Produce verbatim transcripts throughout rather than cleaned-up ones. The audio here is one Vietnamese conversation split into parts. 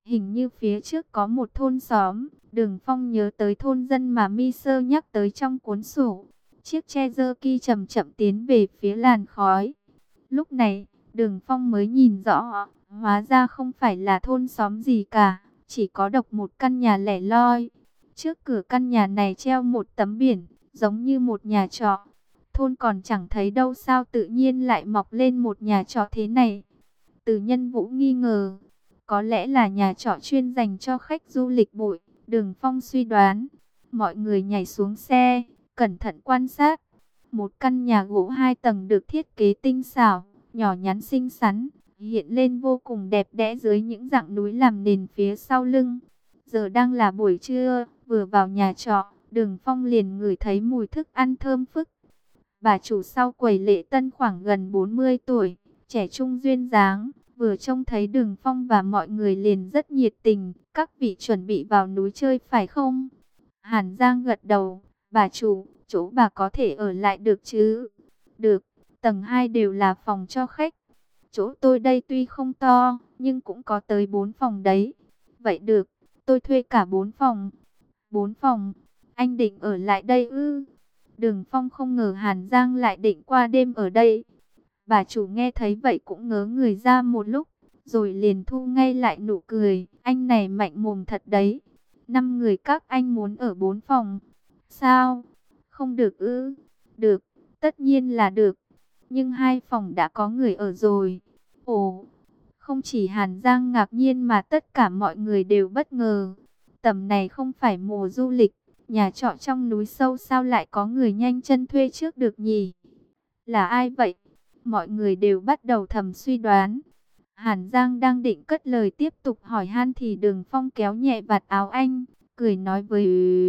Hình như phía trước có một thôn xóm. Đường Phong nhớ tới thôn dân mà Mi Sơ nhắc tới trong cuốn sổ. Chiếc Cherokee chậm chậm tiến về phía làn khói. Lúc này, Đường Phong mới nhìn rõ, hóa ra không phải là thôn xóm gì cả, chỉ có độc một căn nhà lẻ loi. Trước cửa căn nhà này treo một tấm biển, giống như một nhà trọ. Thôn còn chẳng thấy đâu, sao tự nhiên lại mọc lên một nhà trọ thế này. Từ Nhân Vũ nghi ngờ, có lẽ là nhà trọ chuyên dành cho khách du lịch bụi. Đường Phong suy đoán. Mọi người nhảy xuống xe, cẩn thận quan sát. Một căn nhà gỗ hai tầng được thiết kế tinh xảo, nhỏ nhắn xinh xắn, hiện lên vô cùng đẹp đẽ dưới những dãy núi làm nền phía sau lưng. Giờ đang là buổi trưa, vừa vào nhà trọ, Đường Phong liền ngửi thấy mùi thức ăn thơm phức. Bà chủ sau quầy lễ tân khoảng gần bốn mươi tuổi, trẻ trung duyên dáng, vừa trông thấy Đường Phong và mọi người liền rất nhiệt tình. Các vị chuẩn bị vào núi chơi phải không? Hàn Giang gật đầu. Bà chủ, chỗ bà có thể ở lại được chứ? Được, tầng hai đều là phòng cho khách. Chỗ tôi đây tuy không to, nhưng cũng có tới bốn phòng đấy. Vậy được, tôi thuê cả bốn phòng. Bốn phòng, anh định ở lại đây ư? Đường Phong không ngờ Hàn Giang lại định qua đêm ở đây. Bà chủ nghe thấy vậy cũng ngớ người ra một lúc, rồi liền thu ngay lại nụ cười. Anh này mạnh mồm thật đấy. Năm người các anh muốn ở bốn phòng. Sao? Không được ư? Được, tất nhiên là được. Nhưng hai phòng đã có người ở rồi. Ồ, không chỉ Hàn Giang ngạc nhiên mà tất cả mọi người đều bất ngờ. Tầm này không phải mùa du lịch, nhà trọ trong núi sâu sao lại có người nhanh chân thuê trước được nhỉ? Là ai vậy? Mọi người đều bắt đầu thầm suy đoán. Hàn Giang đang định cất lời tiếp tục hỏi han thì Đường Phong kéo nhẹ vạt áo anh, cười nói với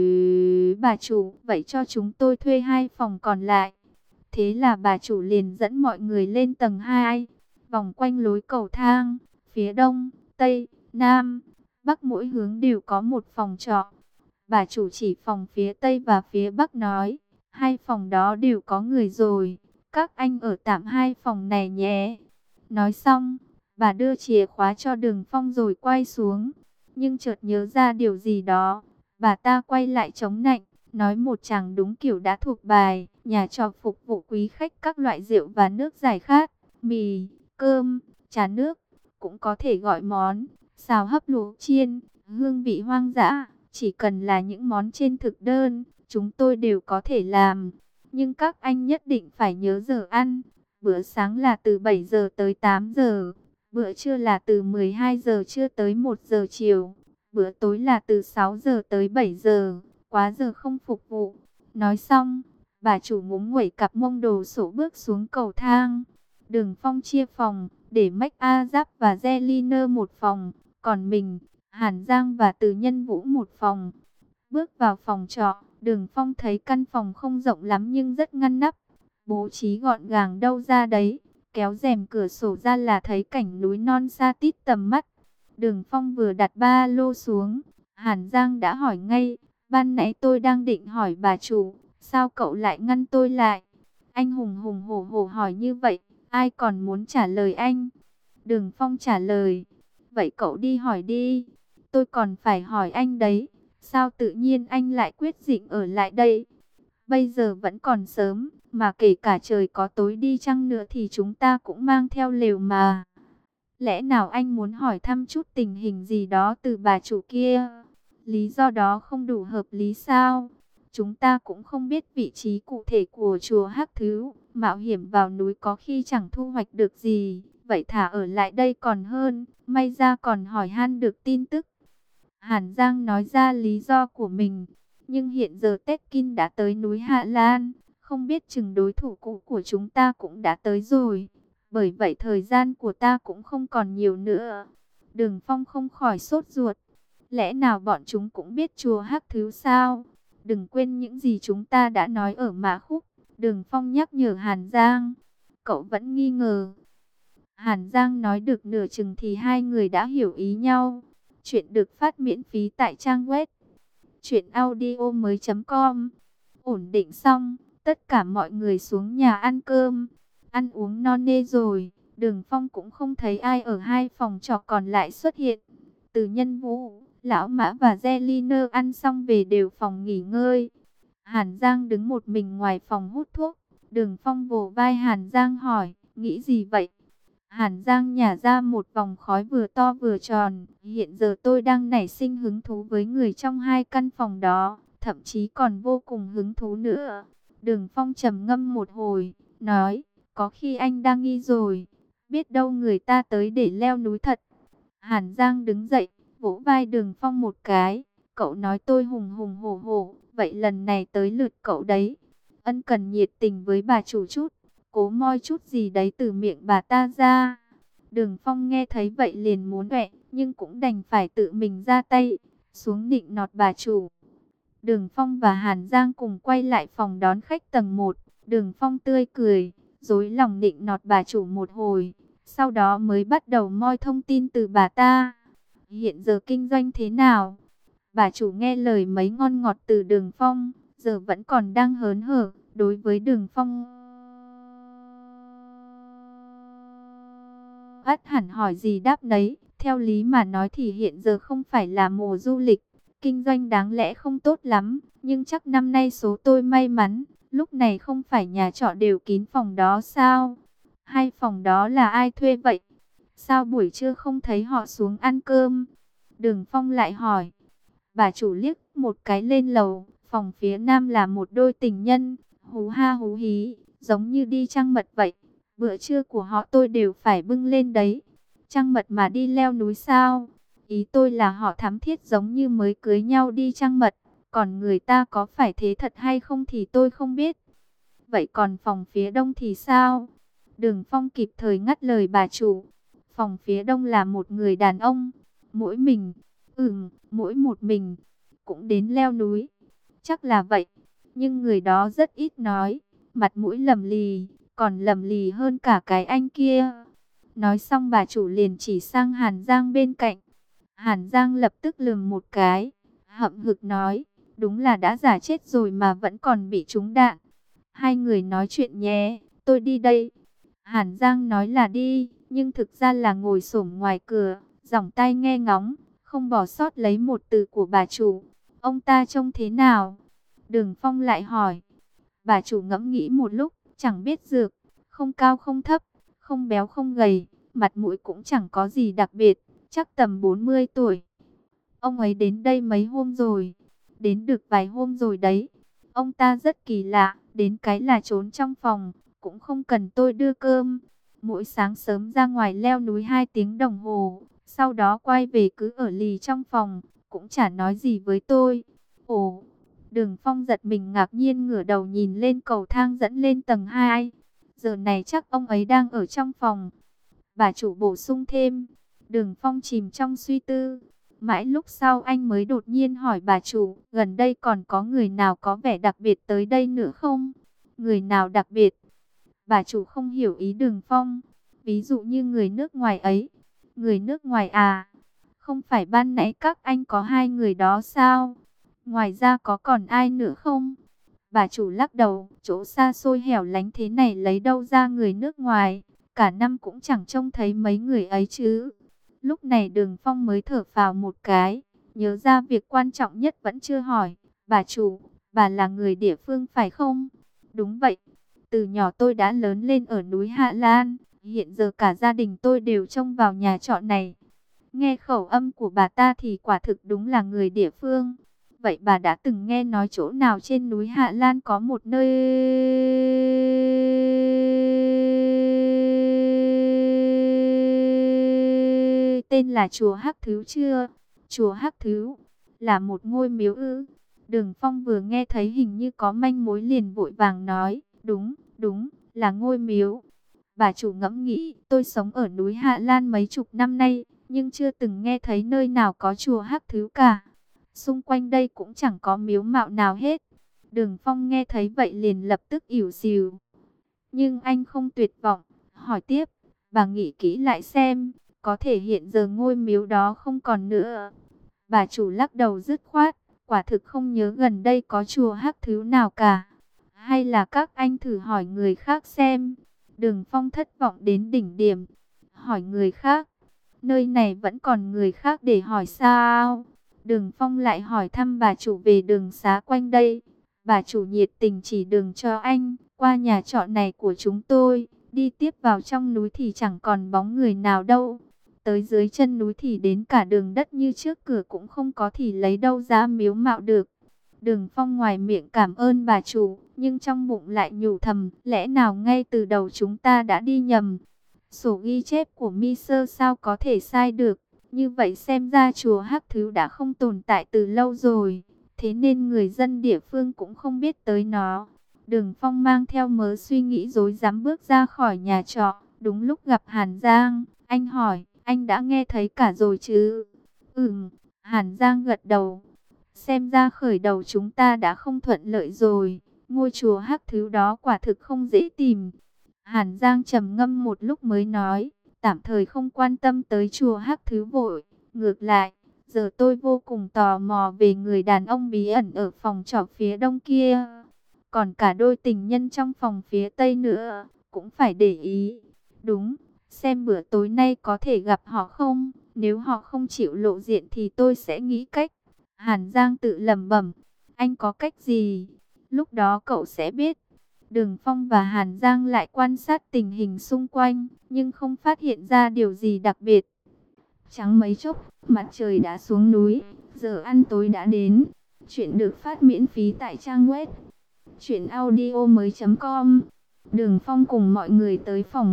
bà chủ, vậy cho chúng tôi thuê hai phòng còn lại. Thế là bà chủ liền dẫn mọi người lên tầng hai, vòng quanh lối cầu thang, phía đông, tây, nam, bắc mỗi hướng đều có một phòng trọ. Bà chủ chỉ phòng phía tây và phía bắc nói, hai phòng đó đều có người rồi, các anh ở tạm hai phòng này nhé. Nói xong, bà đưa chìa khóa cho Đường Phong rồi quay xuống. Nhưng chợt nhớ ra điều gì đó, bà ta quay lại chống nạnh, nói một chàng đúng kiểu đã thuộc bài. Nhà trọ phục vụ quý khách các loại rượu và nước giải khát, mì, cơm, trà nước, cũng có thể gọi món, xào hấp luộc chiên, hương vị hoang dã. Chỉ cần là những món trên thực đơn, chúng tôi đều có thể làm. Nhưng các anh nhất định phải nhớ giờ ăn. Bữa sáng là từ bảy giờ tới tám giờ. Bữa trưa là từ mười hai giờ trưa tới một giờ chiều. Bữa tối là từ sáu giờ tới bảy giờ. Quá giờ không phục vụ. Nói xong, bà chủ ngúng nguẩy cặp mông đồ sổ bước xuống cầu thang. Đường Phong chia phòng, để Mách A Giáp và Zeliner một phòng. Còn mình, Hàn Giang và Từ Nhân Vũ một phòng. Bước vào phòng trọ, Đường Phong thấy căn phòng không rộng lắm nhưng rất ngăn nắp. Bố trí gọn gàng đâu ra đấy. Kéo rèm cửa sổ ra là thấy cảnh núi non xa tít tầm mắt. Đường Phong vừa đặt ba lô xuống, Hàn Giang đã hỏi ngay. Ban nãy tôi đang định hỏi bà chủ, sao cậu lại ngăn tôi lại? Anh hùng hùng hổ hổ hỏi như vậy, ai còn muốn trả lời anh? Đường Phong trả lời, vậy cậu đi hỏi đi, tôi còn phải hỏi anh đấy. Sao tự nhiên anh lại quyết định ở lại đây? Bây giờ vẫn còn sớm, mà kể cả trời có tối đi chăng nữa thì chúng ta cũng mang theo lều mà. Lẽ nào anh muốn hỏi thăm chút tình hình gì đó từ bà chủ kia? Lý do đó không đủ hợp lý sao? Chúng ta cũng không biết vị trí cụ thể của chùa Hắc Thứ. Mạo hiểm vào núi có khi chẳng thu hoạch được gì. Vậy thả ở lại đây còn hơn. May ra còn hỏi han được tin tức. Hàn Giang nói ra lý do của mình. Nhưng hiện giờ Tết Kinh đã tới núi Hạ Lan. Không biết chừng đối thủ cũ của chúng ta cũng đã tới rồi. Bởi vậy thời gian của ta cũng không còn nhiều nữa. Đường Phong không khỏi sốt ruột. Lẽ nào bọn chúng cũng biết chùa Hắc Thứ sao? Đừng quên những gì chúng ta đã nói ở Mã Khúc. Đường Phong nhắc nhở Hàn Giang. Cậu vẫn nghi ngờ. Hàn Giang nói được nửa chừng thì hai người đã hiểu ý nhau. Chuyện được phát miễn phí tại trang web truyện audio mới chấm com. Ổn định xong, tất cả mọi người xuống nhà ăn cơm. Ăn uống no nê rồi, Đường Phong cũng không thấy ai ở hai phòng trọ còn lại xuất hiện. Từ Nhân Vũ, Lão Mã và Zeliner ăn xong về đều phòng nghỉ ngơi. Hàn Giang đứng một mình ngoài phòng hút thuốc. Đường Phong vỗ vai Hàn Giang hỏi, nghĩ gì vậy? Hàn Giang nhả ra một vòng khói vừa to vừa tròn. Hiện giờ tôi đang nảy sinh hứng thú với người trong hai căn phòng đó, thậm chí còn vô cùng hứng thú nữa. Đường Phong trầm ngâm một hồi, nói, có khi anh đang nghi rồi, biết đâu người ta tới để leo núi thật. Hàn Giang đứng dậy, vỗ vai Đường Phong một cái, cậu nói tôi hùng hùng hổ hổ, vậy lần này tới lượt cậu đấy. Ân cần nhiệt tình với bà chủ chút, cố moi chút gì đấy từ miệng bà ta ra. Đường Phong nghe thấy vậy liền muốn ọe, nhưng cũng đành phải tự mình ra tay, xuống nịnh nọt bà chủ. Đường Phong và Hàn Giang cùng quay lại phòng đón khách tầng một. Đường Phong tươi cười, dối lòng nịnh nọt bà chủ một hồi, sau đó mới bắt đầu moi thông tin từ bà ta. Hiện giờ kinh doanh thế nào? Bà chủ nghe lời mấy ngon ngọt từ Đường Phong, giờ vẫn còn đang hớn hở. Đối với Đường Phong, ắt hẳn hỏi gì đáp nấy. Theo lý mà nói thì hiện giờ không phải là mùa du lịch, kinh doanh đáng lẽ không tốt lắm. Nhưng chắc năm nay số tôi may mắn, lúc này không phải nhà trọ đều kín phòng đó sao? Hai phòng đó là ai thuê vậy? Sao buổi trưa không thấy họ xuống ăn cơm? Đường Phong lại hỏi. Bà chủ liếc một cái lên lầu, phòng phía nam là một đôi tình nhân, hú ha hú hí, giống như đi trăng mật vậy. Bữa trưa của họ tôi đều phải bưng lên đấy. Trăng mật mà đi leo núi sao? Ý tôi là họ thắm thiết giống như mới cưới nhau đi trăng mật. Còn người ta có phải thế thật hay không thì tôi không biết. Vậy còn phòng phía đông thì sao? Đường Phong kịp thời ngắt lời bà chủ. Phòng phía đông là một người đàn ông, mỗi mình, ừm, mỗi một mình, cũng đến leo núi. Chắc là vậy, nhưng người đó rất ít nói, mặt mũi lầm lì, còn lầm lì hơn cả cái anh kia. Nói xong bà chủ liền chỉ sang Hàn Giang bên cạnh. Hàn Giang lập tức lườm một cái, hậm hực nói, đúng là đã giả chết rồi mà vẫn còn bị trúng đạn. Hai người nói chuyện nhé, tôi đi đây. Hàn Giang nói là đi, nhưng thực ra là ngồi xổm ngoài cửa, giỏng tai nghe ngóng, không bỏ sót lấy một từ của bà chủ. Ông ta trông thế nào? Đường Phong lại hỏi. Bà chủ ngẫm nghĩ một lúc, chẳng biết dược, không cao không thấp, không béo không gầy, mặt mũi cũng chẳng có gì đặc biệt, chắc tầm bốn mươi tuổi. Ông ấy đến đây mấy hôm rồi? Đến được vài hôm rồi đấy. Ông ta rất kỳ lạ, đến cái là trốn trong phòng, cũng không cần tôi đưa cơm. Mỗi sáng sớm ra ngoài leo núi hai tiếng đồng hồ, sau đó quay về cứ ở lì trong phòng, cũng chả nói gì với tôi. Ồ, Đường Phong giật mình ngạc nhiên ngửa đầu nhìn lên cầu thang dẫn lên tầng hai. Giờ này chắc ông ấy đang ở trong phòng. Bà chủ bổ sung thêm. Đường Phong chìm trong suy tư. Mãi lúc sau anh mới đột nhiên hỏi bà chủ, gần đây còn có người nào có vẻ đặc biệt tới đây nữa không? Người nào đặc biệt? Bà chủ không hiểu ý Đường Phong. Ví dụ như người nước ngoài ấy. Người nước ngoài à? Không phải ban nãy các anh có hai người đó sao? Ngoài ra có còn ai nữa không? Bà chủ lắc đầu, chỗ xa xôi hẻo lánh thế này lấy đâu ra người nước ngoài? Cả năm cũng chẳng trông thấy mấy người ấy chứ. Lúc này Đường Phong mới thở phào một cái, nhớ ra việc quan trọng nhất vẫn chưa hỏi. Bà chủ, bà là người địa phương phải không? Đúng vậy. Từ nhỏ tôi đã lớn lên ở núi Hạ Lan, hiện giờ cả gia đình tôi đều trông vào nhà trọ này. Nghe khẩu âm của bà ta thì quả thực đúng là người địa phương. Vậy bà đã từng nghe nói chỗ nào trên núi Hạ Lan có một nơi tên là chùa Hắc Thứu chưa? Chùa Hắc Thứu là một ngôi miếu ư? Đường Phong vừa nghe thấy hình như có manh mối liền vội vàng nói, đúng, đúng, là ngôi miếu. Bà chủ ngẫm nghĩ, tôi sống ở núi Hạ Lan mấy chục năm nay, nhưng chưa từng nghe thấy nơi nào có chùa Hắc Thứu cả. Xung quanh đây cũng chẳng có miếu mạo nào hết. Đường Phong nghe thấy vậy liền lập tức ỉu xìu. Nhưng anh không tuyệt vọng, hỏi tiếp, bà nghĩ kỹ lại xem, có thể hiện giờ ngôi miếu đó không còn nữa. Bà chủ lắc đầu dứt khoát, quả thực không nhớ gần đây có chùa Hắc Thứu nào cả. Hay là các anh thử hỏi người khác xem. Đường Phong thất vọng đến đỉnh điểm. Hỏi người khác. Nơi này vẫn còn người khác để hỏi sao? Đường Phong lại hỏi thăm bà chủ về đường xá quanh đây. Bà chủ nhiệt tình chỉ đường cho anh, qua nhà trọ này của chúng tôi, đi tiếp vào trong núi thì chẳng còn bóng người nào đâu. Tới dưới chân núi thì đến cả đường đất như trước cửa cũng không có thì lấy đâu ra miếu mạo được. Đường Phong ngoài miệng cảm ơn bà chủ, nhưng trong bụng lại nhủ thầm, lẽ nào ngay từ đầu chúng ta đã đi nhầm. Sổ ghi chép của Miser sao có thể sai được, như vậy xem ra chùa Hắc Thứ đã không tồn tại từ lâu rồi, thế nên người dân địa phương cũng không biết tới nó. Đường Phong mang theo mớ suy nghĩ rối rắm bước ra khỏi nhà trọ, đúng lúc gặp Hàn Giang, anh hỏi, anh đã nghe thấy cả rồi chứ? Ừm, Hàn Giang gật đầu. Xem ra khởi đầu chúng ta đã không thuận lợi rồi. Ngôi chùa Hắc Thứ đó quả thực không dễ tìm. Hàn Giang trầm ngâm một lúc mới nói, tạm thời không quan tâm tới chùa Hắc Thứ vội. Ngược lại, giờ tôi vô cùng tò mò về người đàn ông bí ẩn ở phòng trọ phía đông kia. Còn cả đôi tình nhân trong phòng phía tây nữa, cũng phải để ý. Đúng, xem bữa tối nay có thể gặp họ không? Nếu họ không chịu lộ diện thì tôi sẽ nghĩ cách. Hàn Giang tự lẩm bẩm, anh có cách gì? Lúc đó cậu sẽ biết. Đường Phong và Hàn Giang lại quan sát tình hình xung quanh, nhưng không phát hiện ra điều gì đặc biệt. Chẳng mấy chốc, mặt trời đã xuống núi, giờ ăn tối đã đến. Chuyện được phát miễn phí tại trang web truyện audio mới chấm com. Đường Phong cùng mọi người tới phòng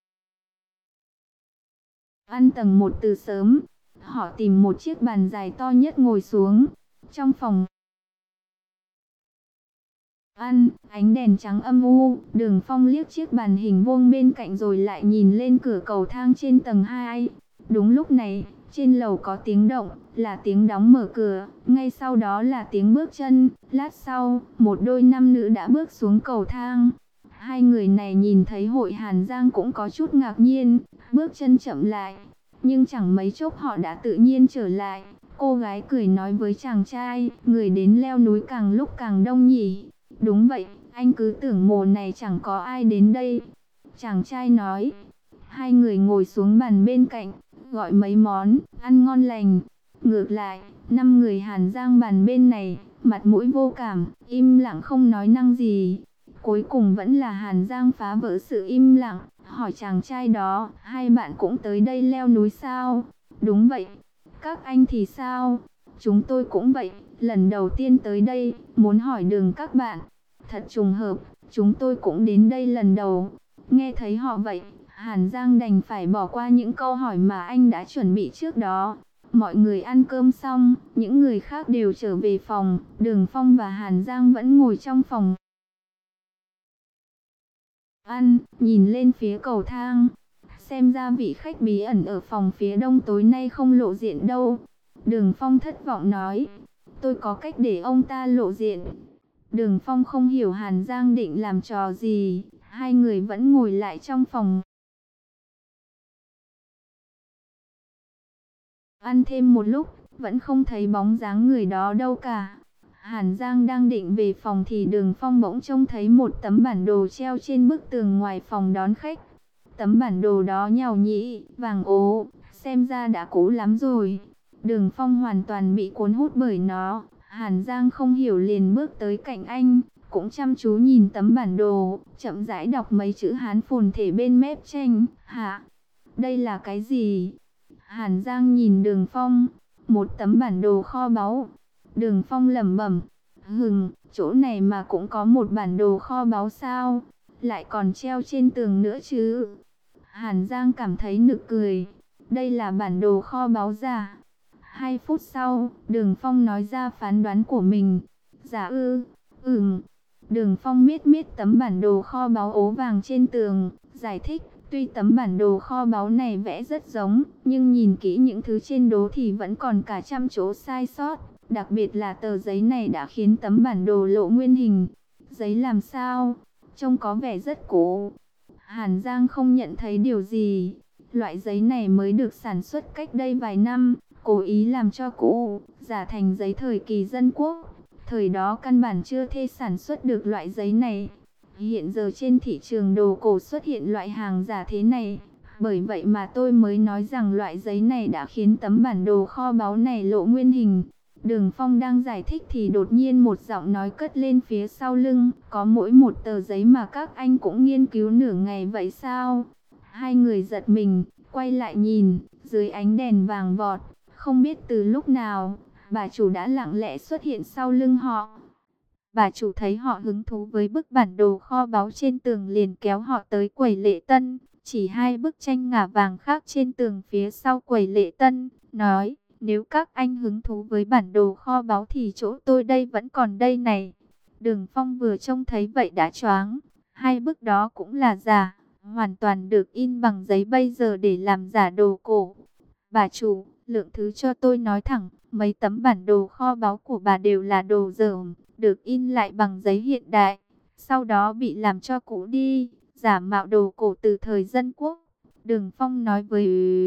ăn tầng một từ sớm. Họ tìm một chiếc bàn dài to nhất ngồi xuống. Trong phòng ăn, ánh đèn trắng âm u, Đường Phong liếc chiếc bàn hình vuông bên cạnh rồi lại nhìn lên cửa cầu thang trên tầng hai. Đúng lúc này, trên lầu có tiếng động, là tiếng đóng mở cửa, ngay sau đó là tiếng bước chân. Lát sau, một đôi nam nữ đã bước xuống cầu thang. Hai người này nhìn thấy Hội Hàn Giang cũng có chút ngạc nhiên, bước chân chậm lại, nhưng chẳng mấy chốc họ đã tự nhiên trở lại. Cô gái cười nói với chàng trai, người đến leo núi càng lúc càng đông nhỉ? Đúng vậy, anh cứ tưởng mùa này chẳng có ai đến đây. Chàng trai nói. Hai người ngồi xuống bàn bên cạnh, gọi mấy món, ăn ngon lành. Ngược lại, năm người Hàn Giang bàn bên này, mặt mũi vô cảm, im lặng không nói năng gì. Cuối cùng vẫn là Hàn Giang phá vỡ sự im lặng, hỏi chàng trai đó, hai bạn cũng tới đây leo núi sao? Đúng vậy. Các anh thì sao? Chúng tôi cũng vậy, lần đầu tiên tới đây, muốn hỏi đường các bạn. Thật trùng hợp, chúng tôi cũng đến đây lần đầu. Nghe thấy họ vậy, Hàn Giang đành phải bỏ qua những câu hỏi mà anh đã chuẩn bị trước đó. Mọi người ăn cơm xong, những người khác đều trở về phòng. Đường Phong và Hàn Giang vẫn ngồi trong phòng ăn, nhìn lên phía cầu thang. Xem ra vị khách bí ẩn ở phòng phía đông tối nay không lộ diện đâu. Đường Phong thất vọng nói, tôi có cách để ông ta lộ diện. Đường Phong không hiểu Hàn Giang định làm trò gì. Hai người vẫn ngồi lại trong phòng ăn thêm một lúc, vẫn không thấy bóng dáng người đó đâu cả. Hàn Giang đang định về phòng thì Đường Phong bỗng trông thấy một tấm bản đồ treo trên bức tường ngoài phòng đón khách. Tấm bản đồ đó nhàu nhĩ, vàng ố, xem ra đã cũ lắm rồi. Đường Phong hoàn toàn bị cuốn hút bởi nó. Hàn Giang không hiểu liền bước tới cạnh anh, cũng chăm chú nhìn tấm bản đồ, chậm rãi đọc mấy chữ Hán phồn thể bên mép tranh. Hả? Đây là cái gì? Hàn Giang nhìn Đường Phong, một tấm bản đồ kho báu. Đường Phong lẩm bẩm, hừm, chỗ này mà cũng có một bản đồ kho báu sao? Lại còn treo trên tường nữa chứ? Hàn Giang cảm thấy nực cười. Đây là bản đồ kho báu giả. Hai phút sau, Đường Phong nói ra phán đoán của mình. Giả ư? Ừm. Đường Phong miết miết tấm bản đồ kho báu ố vàng trên tường, giải thích. Tuy tấm bản đồ kho báu này vẽ rất giống, nhưng nhìn kỹ những thứ trên đố thì vẫn còn cả trăm chỗ sai sót. Đặc biệt là tờ giấy này đã khiến tấm bản đồ lộ nguyên hình. Giấy làm sao? Trông có vẻ rất cũ. Hàn Giang không nhận thấy điều gì. Loại giấy này mới được sản xuất cách đây vài năm, cố ý làm cho cũ, giả thành giấy thời kỳ dân quốc. Thời đó căn bản chưa thể sản xuất được loại giấy này. Hiện giờ trên thị trường đồ cổ xuất hiện loại hàng giả thế này, Bởi vậy mà tôi mới nói rằng loại giấy này đã khiến tấm bản đồ kho báu này lộ nguyên hình. Đường Phong đang giải thích thì đột nhiên một giọng nói cất lên phía sau lưng. Có mỗi một tờ giấy mà các anh cũng nghiên cứu nửa ngày vậy sao? Hai người giật mình, quay lại nhìn, dưới ánh đèn vàng vọt, không biết từ lúc nào, bà chủ đã lặng lẽ xuất hiện sau lưng họ. Bà chủ thấy họ hứng thú với bức bản đồ kho báu trên tường liền kéo họ tới quầy lễ tân, chỉ hai bức tranh ngả vàng khác trên tường phía sau quầy lễ tân, nói, nếu các anh hứng thú với bản đồ kho báu thì chỗ tôi đây vẫn còn đây này. Đường Phong vừa trông thấy vậy đã choáng, hai bức đó cũng là giả, hoàn toàn được in bằng giấy bây giờ để làm giả đồ cổ. Bà chủ, lượng thứ cho tôi nói thẳng, mấy tấm bản đồ kho báu của bà đều là đồ dởm, được in lại bằng giấy hiện đại, sau đó bị làm cho cũ đi, giả mạo đồ cổ từ thời Dân Quốc. Đường Phong nói với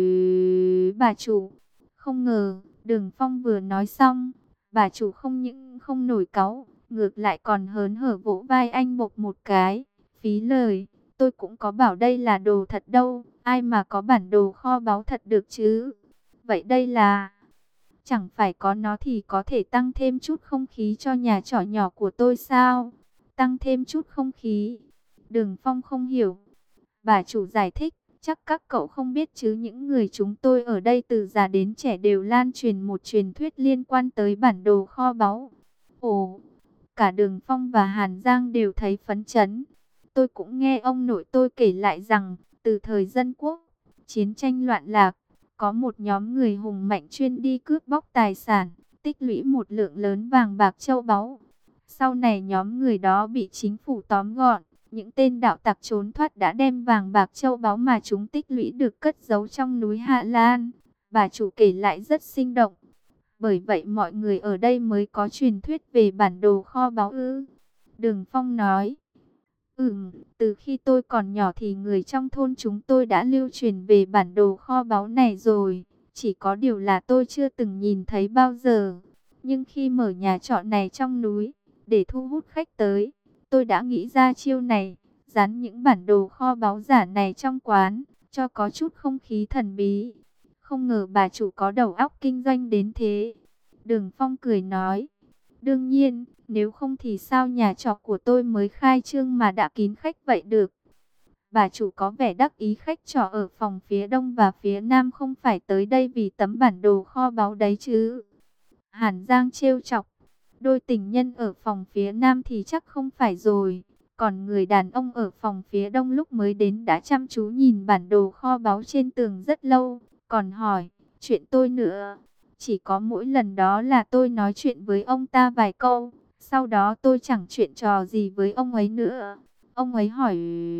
bà chủ. Không ngờ, Đường Phong vừa nói xong, bà chủ không những không nổi cáu, ngược lại còn hớn hở vỗ vai anh bộc một cái. Phí lời, tôi cũng có bảo đây là đồ thật đâu, ai mà có bản đồ kho báu thật được chứ. Vậy đây là... Chẳng phải có nó thì có thể tăng thêm chút không khí cho nhà trọ nhỏ của tôi sao? Tăng thêm chút không khí. Đường Phong không hiểu. Bà chủ giải thích, chắc các cậu không biết chứ, những người chúng tôi ở đây từ già đến trẻ đều lan truyền một truyền thuyết liên quan tới bản đồ kho báu. Ồ, cả Đường Phong và Hàn Giang đều thấy phấn chấn. Tôi cũng nghe ông nội tôi kể lại rằng, từ thời Dân Quốc, chiến tranh loạn lạc, có một nhóm người hùng mạnh chuyên đi cướp bóc tài sản, tích lũy một lượng lớn vàng bạc châu báu. Sau này nhóm người đó bị chính phủ tóm gọn, những tên đạo tặc trốn thoát đã đem vàng bạc châu báu mà chúng tích lũy được cất giấu trong núi Hạ Lan. Bà chủ kể lại rất sinh động. Bởi vậy mọi người ở đây mới có truyền thuyết về bản đồ kho báu ư? Đường Phong nói. Ừm, từ khi tôi còn nhỏ thì người trong thôn chúng tôi đã lưu truyền về bản đồ kho báu này rồi. Chỉ có điều là tôi chưa từng nhìn thấy bao giờ. Nhưng khi mở nhà trọ này trong núi, để thu hút khách tới, tôi đã nghĩ ra chiêu này, dán những bản đồ kho báu giả này trong quán, cho có chút không khí thần bí. Không ngờ bà chủ có đầu óc kinh doanh đến thế. Đường Phong cười nói, đương nhiên, nếu không thì sao nhà trọ của tôi mới khai trương mà đã kín khách vậy được. Bà chủ có vẻ đắc ý, khách trọ ở phòng phía đông và phía nam không phải tới đây vì tấm bản đồ kho báu đấy chứ. Hàn Giang trêu chọc, đôi tình nhân ở phòng phía nam thì chắc không phải rồi. Còn người đàn ông ở phòng phía đông lúc mới đến đã chăm chú nhìn bản đồ kho báu trên tường rất lâu, còn hỏi, chuyện tôi nữa. Chỉ có mỗi lần đó là tôi nói chuyện với ông ta vài câu, sau đó tôi chẳng chuyện trò gì với ông ấy nữa. Ông ấy hỏi,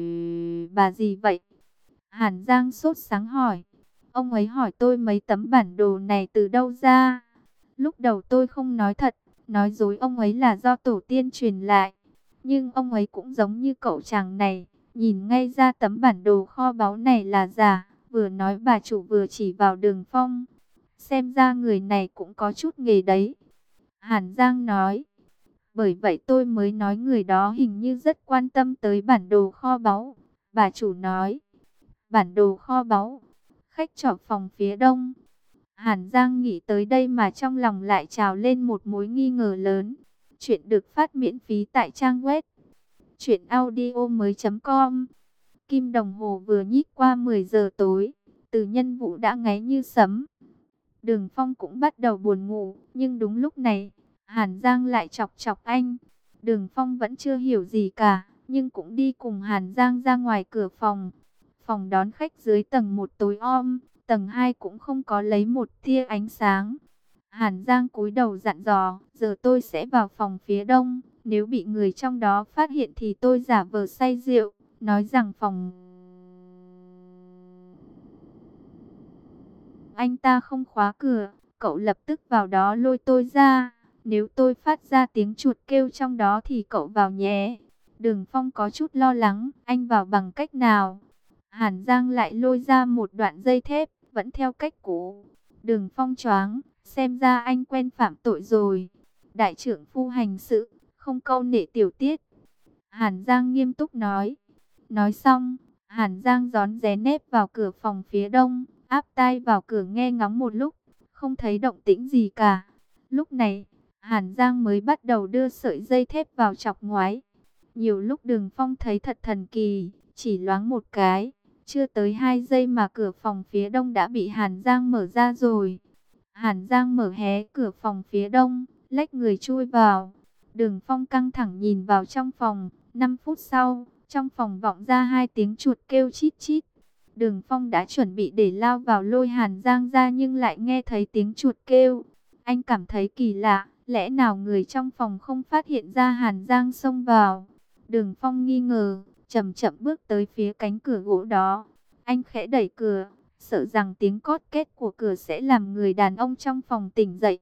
bà gì vậy? Hàn Giang sốt sáng hỏi. Ông ấy hỏi tôi mấy tấm bản đồ này từ đâu ra. Lúc đầu tôi không nói thật, nói dối ông ấy là do tổ tiên truyền lại. Nhưng ông ấy cũng giống như cậu chàng này, nhìn ngay ra tấm bản đồ kho báu này là giả. Vừa nói bà chủ vừa chỉ vào Đường Phong. Xem ra người này cũng có chút nghề đấy. Hàn Giang nói. Bởi vậy tôi mới nói người đó hình như rất quan tâm tới bản đồ kho báu. Bà chủ nói. Bản đồ kho báu. Khách trọ phòng phía đông. Hàn Giang nghĩ tới đây mà trong lòng lại trào lên một mối nghi ngờ lớn. Chuyện được phát miễn phí tại trang web truyện audio mới chấm com. Kim đồng hồ vừa nhích qua mười giờ tối. Từ Nhân Vũ đã ngáy như sấm. Đường Phong cũng bắt đầu buồn ngủ, nhưng đúng lúc này, Hàn Giang lại chọc chọc anh. Đường Phong vẫn chưa hiểu gì cả, nhưng cũng đi cùng Hàn Giang ra ngoài cửa phòng. Phòng đón khách dưới tầng một tối om, tầng hai cũng không có lấy một tia ánh sáng. Hàn Giang cúi đầu dặn dò, giờ tôi sẽ vào phòng phía đông, nếu bị người trong đó phát hiện thì tôi giả vờ say rượu, nói rằng phòng anh ta không khóa cửa, cậu lập tức vào đó lôi tôi ra. Nếu tôi phát ra tiếng chuột kêu trong đó thì cậu vào nhé. Đường Phong có chút lo lắng, anh vào bằng cách nào? Hàn Giang lại lôi ra một đoạn dây thép, vẫn theo cách cũ. Đường Phong choáng, xem ra anh quen phạm tội rồi. Đại trưởng phu hành sự, không câu nệ tiểu tiết. Hàn Giang nghiêm túc nói. Nói xong, Hàn Giang rón rén nép vào cửa phòng phía đông, áp tai vào cửa nghe ngóng một lúc, không thấy động tĩnh gì cả. Lúc này, Hàn Giang mới bắt đầu đưa sợi dây thép vào chọc ngoái. Nhiều lúc Đường Phong thấy thật thần kỳ, chỉ loáng một cái, chưa tới hai giây mà cửa phòng phía đông đã bị Hàn Giang mở ra rồi. Hàn Giang mở hé cửa phòng phía đông, lách người chui vào. Đường Phong căng thẳng nhìn vào trong phòng, năm phút sau, trong phòng vọng ra hai tiếng chuột kêu chít chít. Đường Phong đã chuẩn bị để lao vào lôi Hàn Giang ra nhưng lại nghe thấy tiếng chuột kêu. Anh cảm thấy kỳ lạ, lẽ nào người trong phòng không phát hiện ra Hàn Giang xông vào. Đường Phong nghi ngờ, chậm chậm bước tới phía cánh cửa gỗ đó. Anh khẽ đẩy cửa, sợ rằng tiếng cót két của cửa sẽ làm người đàn ông trong phòng tỉnh dậy.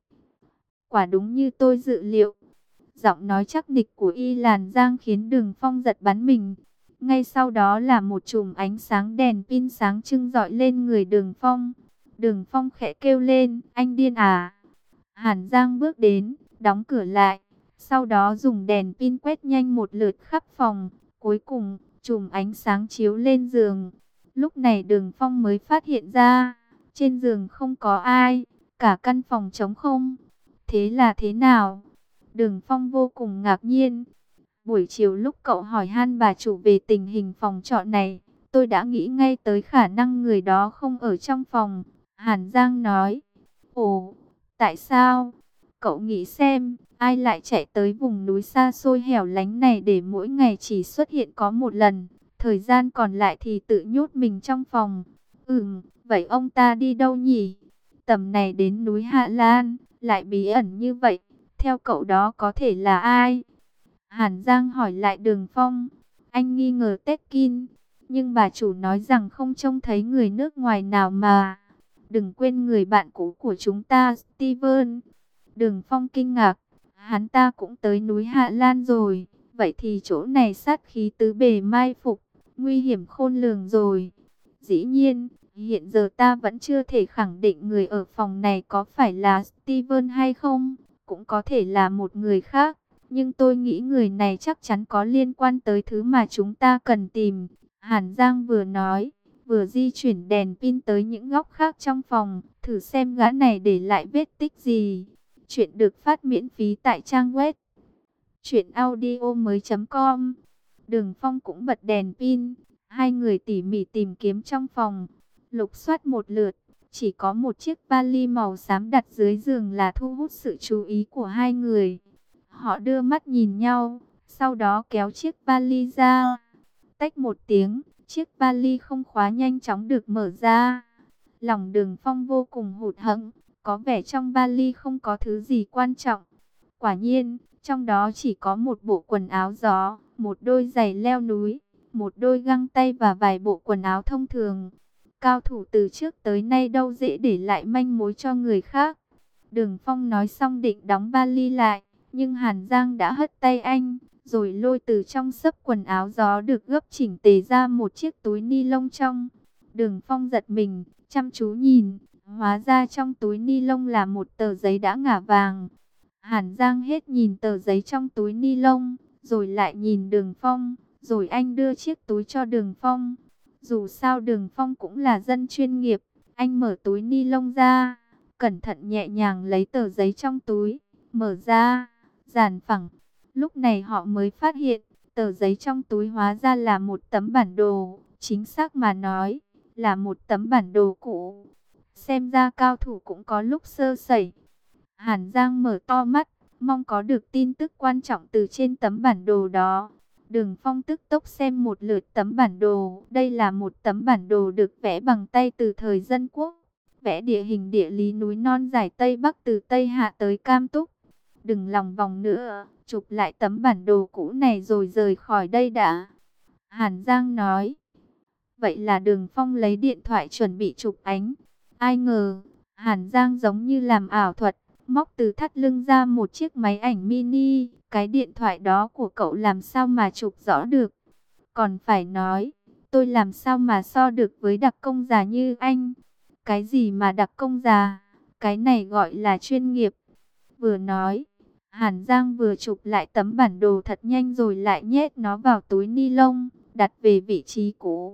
Quả đúng như tôi dự liệu. Giọng nói chắc nịch của Y Làn Giang khiến Đường Phong giật bắn mình. Ngay sau đó là một chùm ánh sáng đèn pin sáng trưng rọi lên người Đường Phong. Đường Phong khẽ kêu lên, anh điên à? Hàn Giang bước đến, đóng cửa lại. Sau đó dùng đèn pin quét nhanh một lượt khắp phòng. Cuối cùng, chùm ánh sáng chiếu lên giường. Lúc này Đường Phong mới phát hiện ra, trên giường không có ai, cả căn phòng trống không. Thế là thế nào? Đường Phong vô cùng ngạc nhiên. Buổi chiều lúc cậu hỏi han bà chủ về tình hình phòng trọ này, tôi đã nghĩ ngay tới khả năng người đó không ở trong phòng. Hàn Giang nói. Ồ, tại sao? Cậu nghĩ xem, ai lại chạy tới vùng núi xa xôi hẻo lánh này để mỗi ngày chỉ xuất hiện có một lần, thời gian còn lại thì tự nhốt mình trong phòng. Ừm, vậy ông ta đi đâu nhỉ? Tầm này đến núi Hạ Lan, lại bí ẩn như vậy, theo cậu đó có thể là ai? Hàn Giang hỏi lại Đường Phong. Anh nghi ngờ Tetkin, nhưng bà chủ nói rằng không trông thấy người nước ngoài nào mà. Đừng quên người bạn cũ của chúng ta, Steven. Đường Phong kinh ngạc, hắn ta cũng tới núi Hạ Lan rồi, vậy thì chỗ này sát khí tứ bề mai phục, nguy hiểm khôn lường rồi. Dĩ nhiên, hiện giờ ta vẫn chưa thể khẳng định người ở phòng này có phải là Steven hay không, cũng có thể là một người khác, nhưng tôi nghĩ người này chắc chắn có liên quan tới thứ mà chúng ta cần tìm. Hàn Giang vừa nói, vừa di chuyển đèn pin tới những góc khác trong phòng, thử xem gã này để lại vết tích gì. Chuyện được phát miễn phí tại trang web truyện audio mới chấm com. Đường Phong cũng bật đèn pin, hai người tỉ mỉ tìm kiếm trong phòng, lục soát một lượt, chỉ có một chiếc vali màu xám đặt dưới giường là thu hút sự chú ý của hai người. Họ đưa mắt nhìn nhau, sau đó kéo chiếc vali ra. Tách một tiếng, chiếc vali không khóa nhanh chóng được mở ra. Lòng Đường Phong vô cùng hụt hẫng, có vẻ trong vali không có thứ gì quan trọng. Quả nhiên, trong đó chỉ có một bộ quần áo gió, một đôi giày leo núi, một đôi găng tay và vài bộ quần áo thông thường. Cao thủ từ trước tới nay đâu dễ để lại manh mối cho người khác. Đường Phong nói xong định đóng vali lại, nhưng Hàn Giang đã hất tay anh, rồi lôi từ trong xấp quần áo gió được gấp chỉnh tề ra một chiếc túi ni lông trong. Đường Phong giật mình, chăm chú nhìn, hóa ra trong túi ni lông là một tờ giấy đã ngả vàng. Hàn Giang hết nhìn tờ giấy trong túi ni lông, rồi lại nhìn Đường Phong, rồi anh đưa chiếc túi cho Đường Phong. Dù sao Đường Phong cũng là dân chuyên nghiệp, anh mở túi ni lông ra, cẩn thận nhẹ nhàng lấy tờ giấy trong túi, mở ra, dàn phẳng. Lúc này họ mới phát hiện, tờ giấy trong túi hóa ra là một tấm bản đồ, chính xác mà nói, là một tấm bản đồ cũ. Xem ra cao thủ cũng có lúc sơ sẩy. Hàn Giang mở to mắt, mong có được tin tức quan trọng từ trên tấm bản đồ đó. Đường Phong tức tốc xem một lượt tấm bản đồ. Đây là một tấm bản đồ được vẽ bằng tay từ thời Dân Quốc, vẽ địa hình địa lý núi non giải Tây Bắc từ Tây Hạ tới Cam Túc. Đừng lòng vòng nữa, chụp lại tấm bản đồ cũ này rồi rời khỏi đây đã. Hàn Giang nói. Vậy là Đường Phong lấy điện thoại chuẩn bị chụp ảnh. Ai ngờ, Hàn Giang giống như làm ảo thuật, móc từ thắt lưng ra một chiếc máy ảnh mini. Cái điện thoại đó của cậu làm sao mà chụp rõ được? Còn phải nói, tôi làm sao mà so được với đặc công già như anh? Cái gì mà đặc công già? Cái này gọi là chuyên nghiệp. Vừa nói, Hàn Giang vừa chụp lại tấm bản đồ thật nhanh rồi lại nhét nó vào túi ni lông, đặt về vị trí cũ.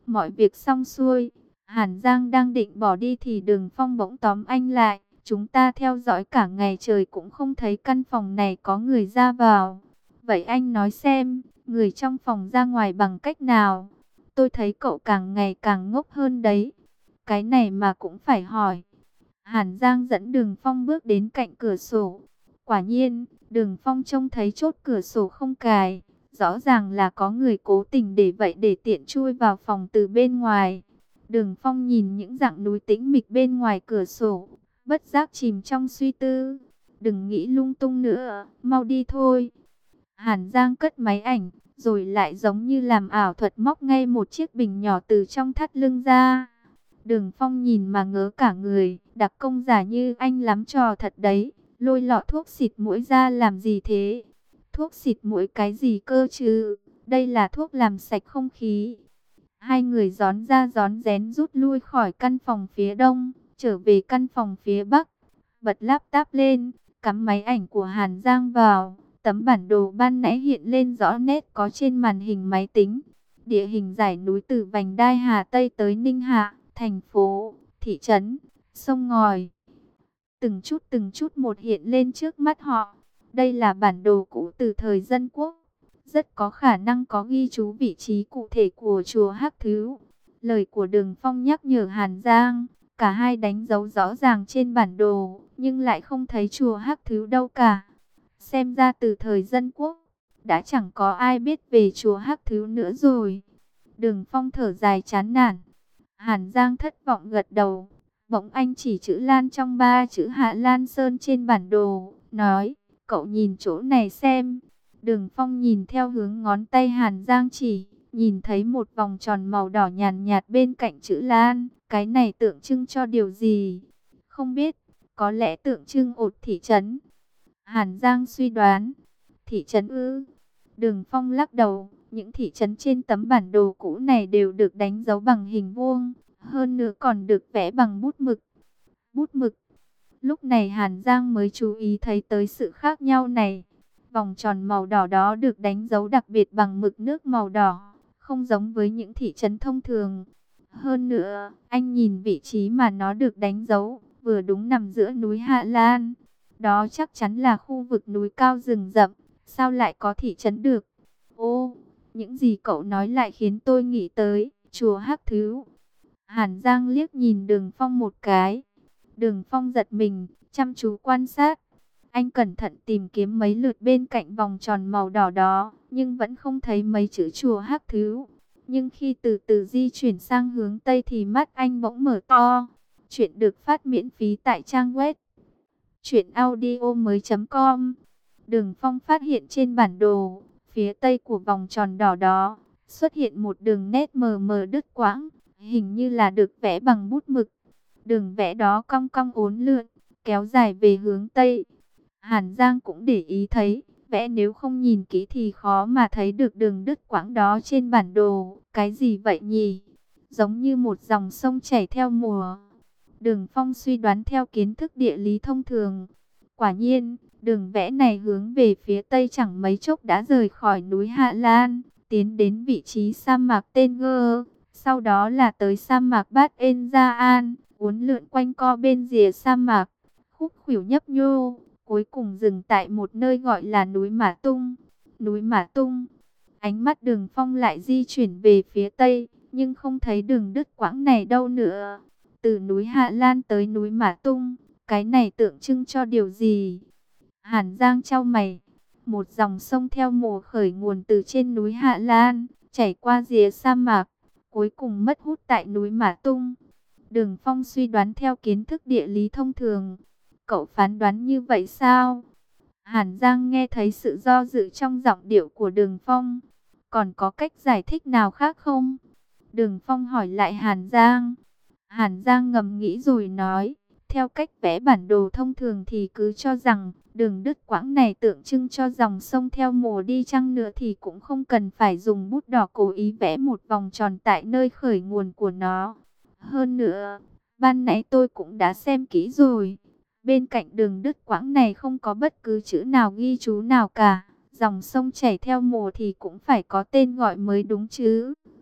Mọi việc xong xuôi, Hàn Giang đang định bỏ đi thì Đường Phong bỗng tóm anh lại. Chúng ta theo dõi cả ngày trời cũng không thấy căn phòng này có người ra vào. Vậy anh nói xem, người trong phòng ra ngoài bằng cách nào? Tôi thấy cậu càng ngày càng ngốc hơn đấy. Cái này mà cũng phải hỏi. Hàn Giang dẫn Đường Phong bước đến cạnh cửa sổ. Quả nhiên, Đường Phong trông thấy chốt cửa sổ không cài. Rõ ràng là có người cố tình để vậy để tiện chui vào phòng từ bên ngoài. Đường Phong nhìn những dặng núi tĩnh mịch bên ngoài cửa sổ, bất giác chìm trong suy tư. Đừng nghĩ lung tung nữa, mau đi thôi. Hàn Giang cất máy ảnh, rồi lại giống như làm ảo thuật móc ngay một chiếc bình nhỏ từ trong thắt lưng ra. Đường Phong nhìn mà ngớ cả người, đặc công giả như anh lắm trò thật đấy. Lôi lọ thuốc xịt mũi ra làm gì thế? Thuốc xịt mũi cái gì cơ chứ? Đây là thuốc làm sạch không khí. Hai người rón ra rón rén rút lui khỏi căn phòng phía đông, trở về căn phòng phía bắc. Bật laptop lên, cắm máy ảnh của Hàn Giang vào. Tấm bản đồ ban nãy hiện lên rõ nét có trên màn hình máy tính. Địa hình dải núi từ vành đai Hà Tây tới Ninh Hạ, thành phố, thị trấn, sông ngòi. Từng chút từng chút một hiện lên trước mắt họ. Đây là bản đồ cũ từ thời Dân Quốc. Rất có khả năng có ghi chú vị trí cụ thể của chùa Hắc Thứ. Lời của Đường Phong nhắc nhở Hàn Giang. Cả hai đánh dấu rõ ràng trên bản đồ, nhưng lại không thấy chùa Hắc Thứ đâu cả. Xem ra từ thời Dân Quốc, đã chẳng có ai biết về chùa Hắc Thứ nữa rồi. Đường Phong thở dài chán nản. Hàn Giang thất vọng gật đầu. Bỗng anh chỉ chữ Lan trong ba chữ Hạ Lan Sơn trên bản đồ, nói, cậu nhìn chỗ này xem. Đường Phong nhìn theo hướng ngón tay Hàn Giang chỉ, nhìn thấy một vòng tròn màu đỏ nhàn nhạt bên cạnh chữ Lan. Cái này tượng trưng cho điều gì? Không biết, có lẽ tượng trưng ột thị trấn. Hàn Giang suy đoán, thị trấn ư? Đường Phong lắc đầu, những thị trấn trên tấm bản đồ cũ này đều được đánh dấu bằng hình vuông, hơn nữa còn được vẽ bằng bút mực. Bút mực. Lúc này Hàn Giang mới chú ý thấy tới sự khác nhau này. Vòng tròn màu đỏ đó được đánh dấu đặc biệt bằng mực nước màu đỏ, không giống với những thị trấn thông thường. Hơn nữa, anh nhìn vị trí mà nó được đánh dấu, vừa đúng nằm giữa núi Hạ Lan. Đó chắc chắn là khu vực núi cao rừng rậm, sao lại có thị trấn được? Ô, những gì cậu nói lại khiến tôi nghĩ tới chùa Hắc Thứ. Hàn Giang liếc nhìn Đường Phong một cái. Đường Phong giật mình, chăm chú quan sát. Anh cẩn thận tìm kiếm mấy lượt bên cạnh vòng tròn màu đỏ đó, nhưng vẫn không thấy mấy chữ chùa Hắc Thứ. Nhưng khi từ từ di chuyển sang hướng Tây thì mắt anh bỗng mở to. Chuyện được phát miễn phí tại trang web truyện audio mới chấm com. Đường Phong phát hiện trên bản đồ, phía Tây của vòng tròn đỏ đó, xuất hiện một đường nét mờ mờ đứt quãng, hình như là được vẽ bằng bút mực. Đường vẽ đó cong cong uốn lượn, kéo dài về hướng Tây. Hàn Giang cũng để ý thấy, vẽ nếu không nhìn kỹ thì khó mà thấy được đường đứt quãng đó trên bản đồ. Cái gì vậy nhỉ? Giống như một dòng sông chảy theo mùa. Đường Phong suy đoán theo kiến thức địa lý thông thường. Quả nhiên, đường vẽ này hướng về phía Tây chẳng mấy chốc đã rời khỏi núi Hạ Lan, tiến đến vị trí sa mạc tên Gơ. Sau đó là tới sa mạc Bát En Gia An, uốn lượn quanh co bên rìa sa mạc, khúc khuỷu nhấp nhô, cuối cùng dừng tại một nơi gọi là núi Mã Tung. Núi Mã Tung. Ánh mắt Đường Phong lại di chuyển về phía Tây, nhưng không thấy đường đứt quãng này đâu nữa. Từ núi Hạ Lan tới núi Mã Tung, cái này tượng trưng cho điều gì? Hàn Giang chau mày. Một dòng sông theo mùa khởi nguồn từ trên núi Hạ Lan, chảy qua rìa sa mạc, cuối cùng mất hút tại núi Mã Tung. Đường Phong suy đoán theo kiến thức địa lý thông thường. Cậu phán đoán như vậy sao? Hàn Giang nghe thấy sự do dự trong giọng điệu của Đường Phong. Còn có cách giải thích nào khác không? Đường Phong hỏi lại Hàn Giang. Hàn Giang ngầm nghĩ rồi nói, theo cách vẽ bản đồ thông thường thì cứ cho rằng đường đứt quãng này tượng trưng cho dòng sông theo mùa đi chăng nữa thì cũng không cần phải dùng bút đỏ cố ý vẽ một vòng tròn tại nơi khởi nguồn của nó. Hơn nữa, ban nãy tôi cũng đã xem kỹ rồi. Bên cạnh đường đứt quãng này không có bất cứ chữ nào ghi chú nào cả. Dòng sông chảy theo mùa thì cũng phải có tên gọi mới đúng chứ.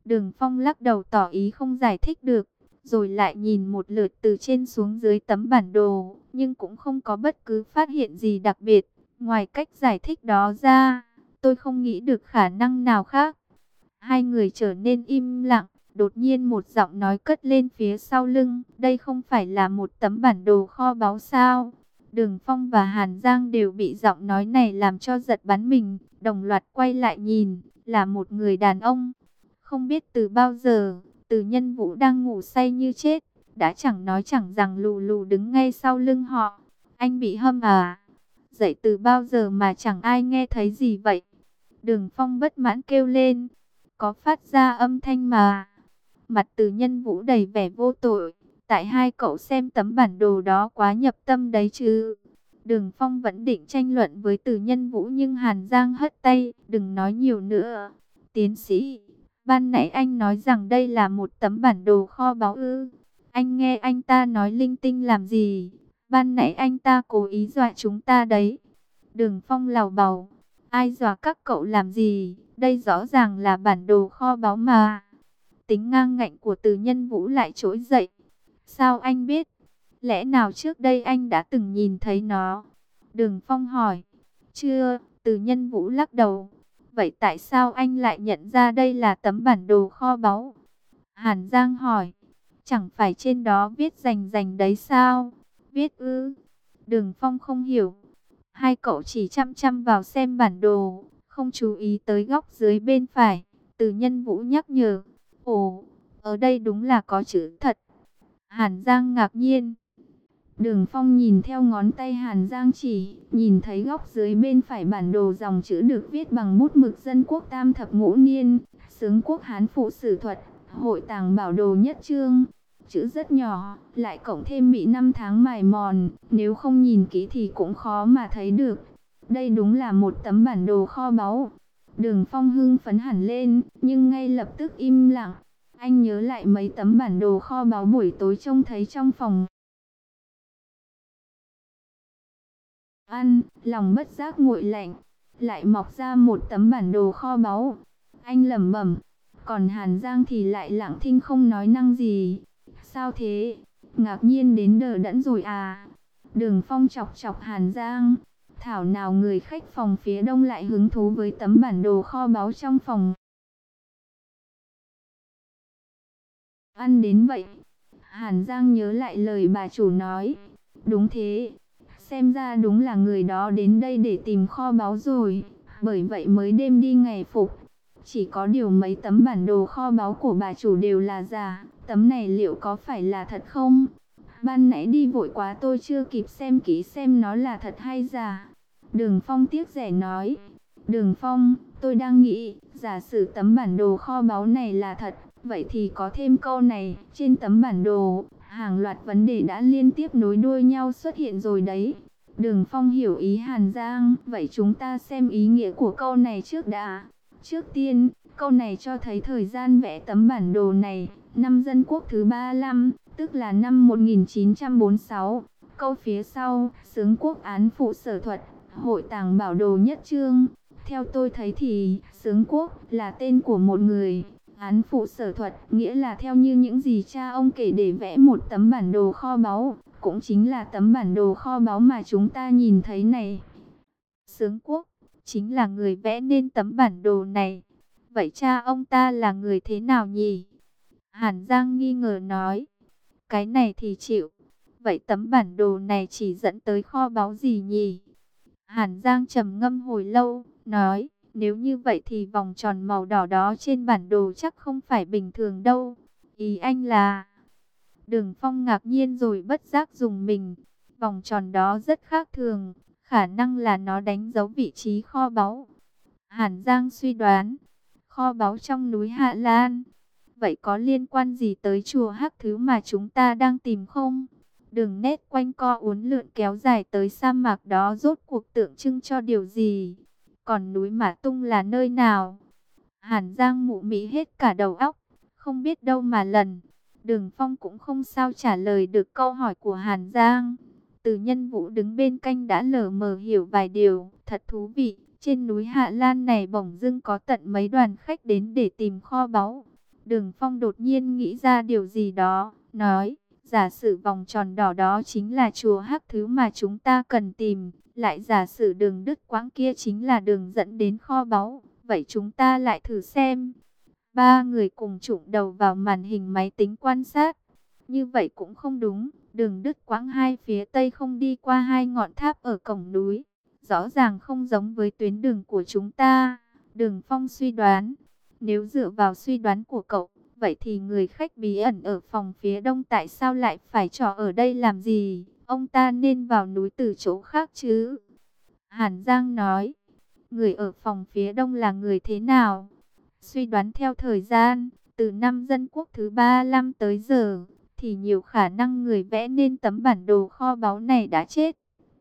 Đường Phong lắc đầu tỏ ý không giải thích được, rồi lại nhìn một lượt từ trên xuống dưới tấm bản đồ, nhưng cũng không có bất cứ phát hiện gì đặc biệt. Ngoài cách giải thích đó ra, tôi không nghĩ được khả năng nào khác. Hai người trở nên im lặng, đột nhiên một giọng nói cất lên phía sau lưng. Đây không phải là một tấm bản đồ kho báu sao? Đường Phong và Hàn Giang đều bị giọng nói này làm cho giật bắn mình, đồng loạt quay lại nhìn, là một người đàn ông. Không biết từ bao giờ, Từ Nhân Vũ đang ngủ say như chết, đã chẳng nói chẳng rằng lù lù đứng ngay sau lưng họ. Anh bị hâm à? Dậy từ bao giờ mà chẳng ai nghe thấy gì vậy? Đường Phong bất mãn kêu lên. Có phát ra âm thanh mà. Mặt Từ Nhân Vũ đầy vẻ vô tội. Tại hai cậu xem tấm bản đồ đó quá nhập tâm đấy chứ. Đường Phong vẫn định tranh luận với Từ Nhân Vũ, nhưng Hàn Giang hất tay. Đừng nói nhiều nữa. Tiến sĩ, ban nãy anh nói rằng đây là một tấm bản đồ kho báu ư? Anh nghe anh ta nói linh tinh làm gì? Ban nãy anh ta cố ý dọa chúng ta đấy. Đường Phong lào bào. Ai dọa các cậu làm gì? Đây rõ ràng là bản đồ kho báu mà. Tính ngang ngạnh của Từ Nhân Vũ lại trỗi dậy. Sao anh biết? Lẽ nào trước đây anh đã từng nhìn thấy nó? Đường Phong hỏi. Chưa, Từ Nhân Vũ lắc đầu. Vậy tại sao anh lại nhận ra đây là tấm bản đồ kho báu? Hàn Giang hỏi. Chẳng phải trên đó viết rành rành đấy sao? Viết ư? Đường Phong không hiểu. Hai cậu chỉ chăm chăm vào xem bản đồ, không chú ý tới góc dưới bên phải. Từ Nhân Vũ nhắc nhở. Ồ, ở đây đúng là có chữ thật. Hàn Giang ngạc nhiên. Đường Phong nhìn theo ngón tay Hàn Giang chỉ, nhìn thấy góc dưới bên phải bản đồ dòng chữ được viết bằng bút mực Dân Quốc Tam Thập Ngũ Niên, Xướng Quốc Hán Phụ Sử Thuật, Hội Tàng Bảo Đồ Nhất Chương. Chữ rất nhỏ, lại cộng thêm bị năm tháng mài mòn, nếu không nhìn kỹ thì cũng khó mà thấy được. Đây đúng là một tấm bản đồ kho báu. Đường Phong hưng phấn hẳn lên, nhưng ngay lập tức im lặng. Anh nhớ lại mấy tấm bản đồ kho báu buổi tối trông thấy trong phòng ăn, lòng bất giác nguội lạnh. Lại mọc ra một tấm bản đồ kho báu. Anh lẩm bẩm, còn Hàn Giang thì lại lặng thinh không nói năng gì. Sao thế? Ngạc nhiên đến đờ đẫn rồi à? Đường Phong chọc chọc Hàn Giang. Thảo nào người khách phòng phía đông lại hứng thú với tấm bản đồ kho báu trong phòng ăn đến vậy. Hàn Giang nhớ lại lời bà chủ nói. Đúng thế, xem ra đúng là người đó đến đây để tìm kho báu rồi, bởi vậy mới đêm đi ngày phục. Chỉ có điều mấy tấm bản đồ kho báu của bà chủ đều là giả, tấm này liệu có phải là thật không? Ban nãy đi vội quá tôi chưa kịp xem kỹ xem nó là thật hay giả. Đường Phong tiếc rẻ nói. Đường Phong, tôi đang nghĩ, giả sử tấm bản đồ kho báu này là thật, vậy thì có thêm câu này, trên tấm bản đồ, hàng loạt vấn đề đã liên tiếp nối đuôi nhau xuất hiện rồi đấy. Đường Phong hiểu ý Hàn Giang, vậy chúng ta xem ý nghĩa của câu này trước đã. Trước tiên, câu này cho thấy thời gian vẽ tấm bản đồ này, năm Dân Quốc thứ ba mươi lăm, tức là năm một nghìn chín trăm bốn mươi sáu. Câu phía sau, Xướng Quốc Án Phụ Sở Thuật, Hội Tàng Bảo Đồ Nhất Chương. Theo tôi thấy thì, Xướng Quốc là tên của một người, Án Phụ Sở Thuật nghĩa là theo như những gì cha ông kể để vẽ một tấm bản đồ kho báu, cũng chính là tấm bản đồ kho báu mà chúng ta nhìn thấy này. Xướng Quốc chính là người vẽ nên tấm bản đồ này. Vậy cha ông ta là người thế nào nhỉ? Hàn Giang nghi ngờ nói. Cái này thì chịu. Vậy tấm bản đồ này chỉ dẫn tới kho báu gì nhỉ? Hàn Giang trầm ngâm hồi lâu, nói, nếu như vậy thì vòng tròn màu đỏ đó trên bản đồ chắc không phải bình thường đâu. Ý anh là... Đường Phong ngạc nhiên rồi bất giác dùng mình. Vòng tròn đó rất khác thường, khả năng là nó đánh dấu vị trí kho báu. Hàn Giang suy đoán, kho báu trong núi Hạ Lan. Vậy có liên quan gì tới chùa Hắc Thứ mà chúng ta đang tìm không? Đường nét quanh co uốn lượn kéo dài tới sa mạc đó rốt cuộc tượng trưng cho điều gì? Còn núi Mã Tung là nơi nào? Hàn Giang mụ mị hết cả đầu óc, không biết đâu mà lần. Đường Phong cũng không sao trả lời được câu hỏi của Hàn Giang. Từ Nhân Vũ đứng bên cạnh đã lờ mờ hiểu vài điều, thật thú vị. Trên núi Hạ Lan này bỗng dưng có tận mấy đoàn khách đến để tìm kho báu. Đường Phong đột nhiên nghĩ ra điều gì đó, nói, giả sử vòng tròn đỏ đó chính là chùa Hắc thứ mà chúng ta cần tìm, lại giả sử đường đứt quãng kia chính là đường dẫn đến kho báu, vậy chúng ta lại thử xem. Ba người cùng chụm đầu vào màn hình máy tính quan sát. Như vậy cũng không đúng, đường đứt quãng hai phía tây không đi qua hai ngọn tháp ở cổng núi, rõ ràng không giống với tuyến đường của chúng ta. Đường Phong suy đoán, nếu dựa vào suy đoán của cậu, vậy thì người khách bí ẩn ở phòng phía đông tại sao lại phải trọ ở đây làm gì? Ông ta nên vào núi từ chỗ khác chứ? Hàn Giang nói, người ở phòng phía đông là người thế nào? Suy đoán theo thời gian, từ năm Dân Quốc thứ ba mươi lăm tới giờ, thì nhiều khả năng người vẽ nên tấm bản đồ kho báu này đã chết.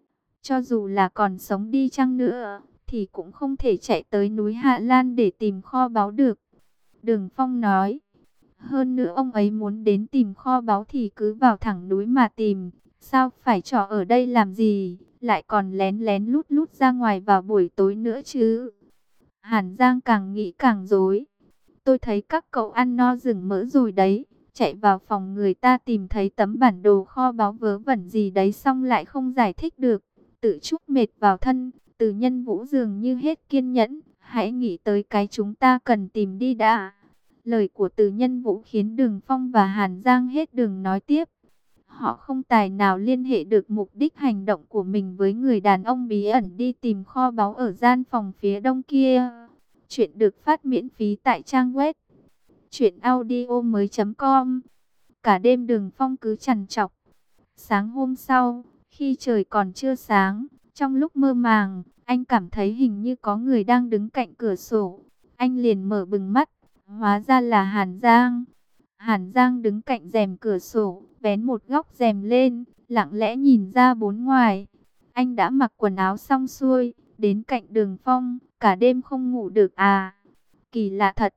Cho dù là còn sống đi chăng nữa, thì cũng không thể chạy tới núi Hạ Lan để tìm kho báu được. Đường Phong nói, hơn nữa ông ấy muốn đến tìm kho báu thì cứ vào thẳng núi mà tìm, sao phải trọ ở đây làm gì, lại còn lén lén lút lút ra ngoài vào buổi tối nữa chứ. Hàn Giang càng nghĩ càng rối. Tôi thấy các cậu ăn no rừng mỡ rồi đấy, chạy vào phòng người ta tìm thấy tấm bản đồ kho báu vớ vẩn gì đấy xong lại không giải thích được, tự chuốc mệt vào thân. Từ Nhân Vũ dường như hết kiên nhẫn, hãy nghĩ tới cái chúng ta cần tìm đi đã. Lời của Từ Nhân Vũ khiến Đường Phong và Hàn Giang hết đường nói tiếp. Họ không tài nào liên hệ được mục đích hành động của mình với người đàn ông bí ẩn đi tìm kho báu ở gian phòng phía đông kia. Chuyện được phát miễn phí tại trang web truyện audio mới chấm com. Cả đêm Đường Phong cứ trằn trọc. Sáng hôm sau, khi trời còn chưa sáng, trong lúc mơ màng, anh cảm thấy hình như có người đang đứng cạnh cửa sổ. Anh liền mở bừng mắt, hóa ra là Hàn Giang. Hàn Giang đứng cạnh rèm cửa sổ, vén một góc rèm lên, lặng lẽ nhìn ra bốn ngoài. Anh đã mặc quần áo xong xuôi, đến cạnh Đường Phong, cả đêm không ngủ được à? Kỳ lạ thật.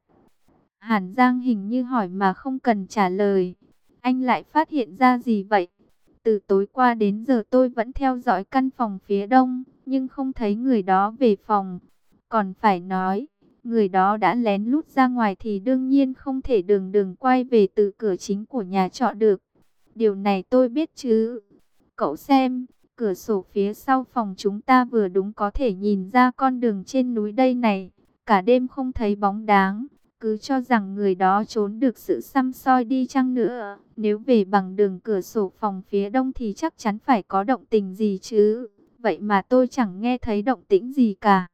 Hàn Giang hình như hỏi mà không cần trả lời. Anh lại phát hiện ra gì vậy? Từ tối qua đến giờ tôi vẫn theo dõi căn phòng phía đông, nhưng không thấy người đó về phòng. Còn phải nói, người đó đã lén lút ra ngoài thì đương nhiên không thể đường đường quay về từ cửa chính của nhà trọ được. Điều này tôi biết chứ. Cậu xem, cửa sổ phía sau phòng chúng ta vừa đúng có thể nhìn ra con đường trên núi đây này. Cả đêm không thấy bóng dáng, cứ cho rằng người đó trốn được sự săm soi đi chăng nữa. Nếu về bằng đường cửa sổ phòng phía đông thì chắc chắn phải có động tình gì chứ. Vậy mà tôi chẳng nghe thấy động tĩnh gì cả.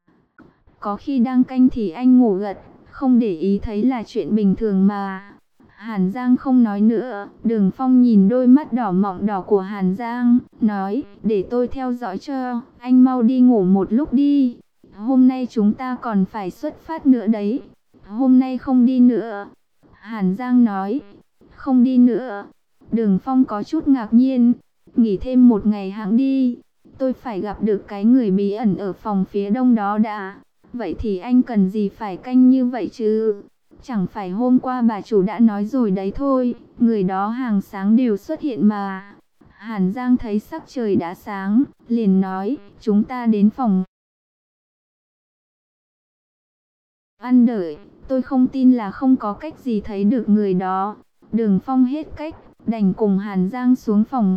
Có khi đang canh thì anh ngủ gật, không để ý thấy là chuyện bình thường mà. Hàn Giang không nói nữa. Đường Phong nhìn đôi mắt đỏ mọng đỏ của Hàn Giang, nói, để tôi theo dõi cho, anh mau đi ngủ một lúc đi. Hôm nay chúng ta còn phải xuất phát nữa đấy. Hôm nay không đi nữa. Hàn Giang nói, không đi nữa. Đường Phong có chút ngạc nhiên, nghỉ thêm một ngày hẵng đi. Tôi phải gặp được cái người bí ẩn ở phòng phía đông đó đã. Vậy thì anh cần gì phải canh như vậy chứ? Chẳng phải hôm qua bà chủ đã nói rồi đấy thôi, người đó hàng sáng đều xuất hiện mà. Hàn Giang thấy sắc trời đã sáng, liền nói, chúng ta đến phòng ăn đợi, tôi không tin là không có cách gì thấy được người đó. Đường Phong hết cách, đành cùng Hàn Giang xuống phòng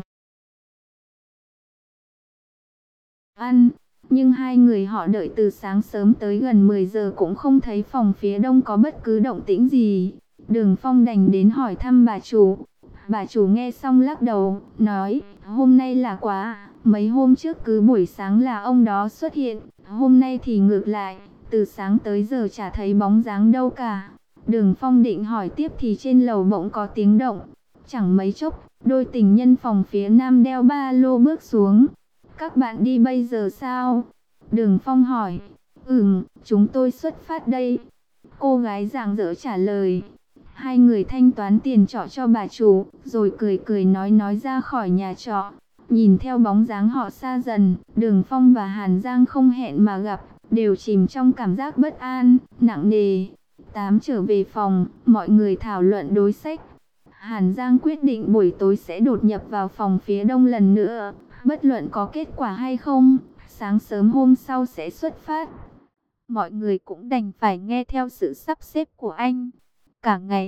ăn. Nhưng hai người họ đợi từ sáng sớm tới gần mười giờ cũng không thấy phòng phía đông có bất cứ động tĩnh gì. Đường Phong đành đến hỏi thăm bà chủ. Bà chủ nghe xong lắc đầu, nói, hôm nay là quá, mấy hôm trước cứ buổi sáng là ông đó xuất hiện, hôm nay thì ngược lại, từ sáng tới giờ chả thấy bóng dáng đâu cả. Đường Phong định hỏi tiếp thì trên lầu bỗng có tiếng động. Chẳng mấy chốc, đôi tình nhân phòng phía nam đeo ba lô bước xuống. Các bạn đi bây giờ sao? Đường Phong hỏi. Ừm, chúng tôi xuất phát đây. Cô gái rạng rỡ trả lời. Hai người thanh toán tiền trọ cho bà chủ, rồi cười cười nói nói ra khỏi nhà trọ. Nhìn theo bóng dáng họ xa dần, Đường Phong và Hàn Giang không hẹn mà gặp, đều chìm trong cảm giác bất an, nặng nề. Tám trở về phòng, mọi người thảo luận đối sách. Hàn Giang quyết định buổi tối sẽ đột nhập vào phòng phía đông lần nữa. Bất luận có kết quả hay không, sáng sớm hôm sau sẽ xuất phát. Mọi người cũng đành phải nghe theo sự sắp xếp của anh. Cả ngày,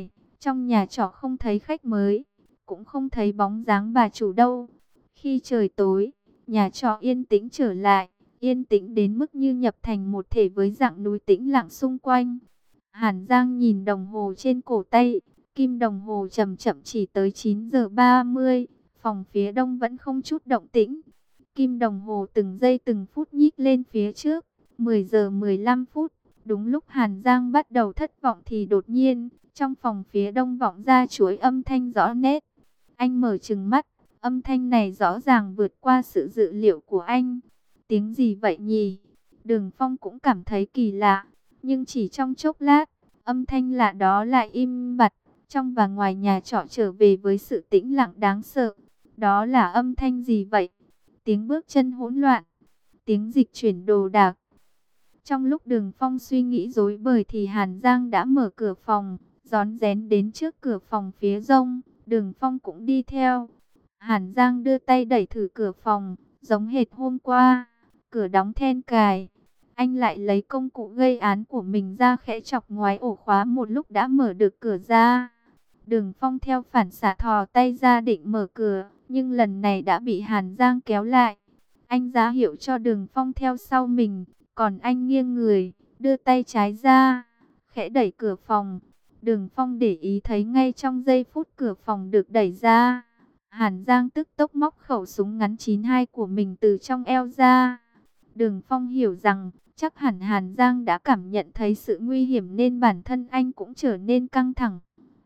Trong nhà trọ không thấy khách mới, cũng không thấy bóng dáng bà chủ đâu. Khi trời tối, nhà trọ yên tĩnh trở lại, yên tĩnh đến mức như nhập thành một thể với dạng núi tĩnh lặng xung quanh. Hàn Giang nhìn đồng hồ trên cổ tay, kim đồng hồ chậm chậm chỉ tới chín giờ ba mươi, phòng phía đông vẫn không chút động tĩnh. Kim đồng hồ từng giây từng phút nhích lên phía trước, mười giờ mười lăm phút. Đúng lúc Hàn Giang bắt đầu thất vọng thì đột nhiên, trong phòng phía đông vọng ra chuỗi âm thanh rõ nét. Anh mở trừng mắt, âm thanh này rõ ràng vượt qua sự dự liệu của anh. Tiếng gì vậy nhỉ? Đường Phong cũng cảm thấy kỳ lạ, nhưng chỉ trong chốc lát, âm thanh lạ đó lại im bặt. Trong và ngoài nhà trọ trở về với sự tĩnh lặng đáng sợ. Đó là âm thanh gì vậy? Tiếng bước chân hỗn loạn, tiếng dịch chuyển đồ đạc. Trong lúc Đường Phong suy nghĩ rối bời thì Hàn Giang đã mở cửa phòng, rón rén đến trước cửa phòng phía đông. Đường Phong cũng đi theo. Hàn Giang đưa tay đẩy thử cửa phòng, giống hệt hôm qua. Cửa đóng then cài. Anh lại lấy công cụ gây án của mình ra khẽ chọc ngoái ổ khóa, một lúc đã mở được cửa ra. Đường Phong theo phản xạ thò tay ra định mở cửa, nhưng lần này đã bị Hàn Giang kéo lại. Anh ra hiệu cho Đường Phong theo sau mình, còn anh nghiêng người, đưa tay trái ra, khẽ đẩy cửa phòng. Đường Phong để ý thấy ngay trong giây phút cửa phòng được đẩy ra, Hàn Giang tức tốc móc khẩu súng ngắn chín hai của mình từ trong eo ra. Đường Phong hiểu rằng, chắc hẳn Hàn Giang đã cảm nhận thấy sự nguy hiểm nên bản thân anh cũng trở nên căng thẳng.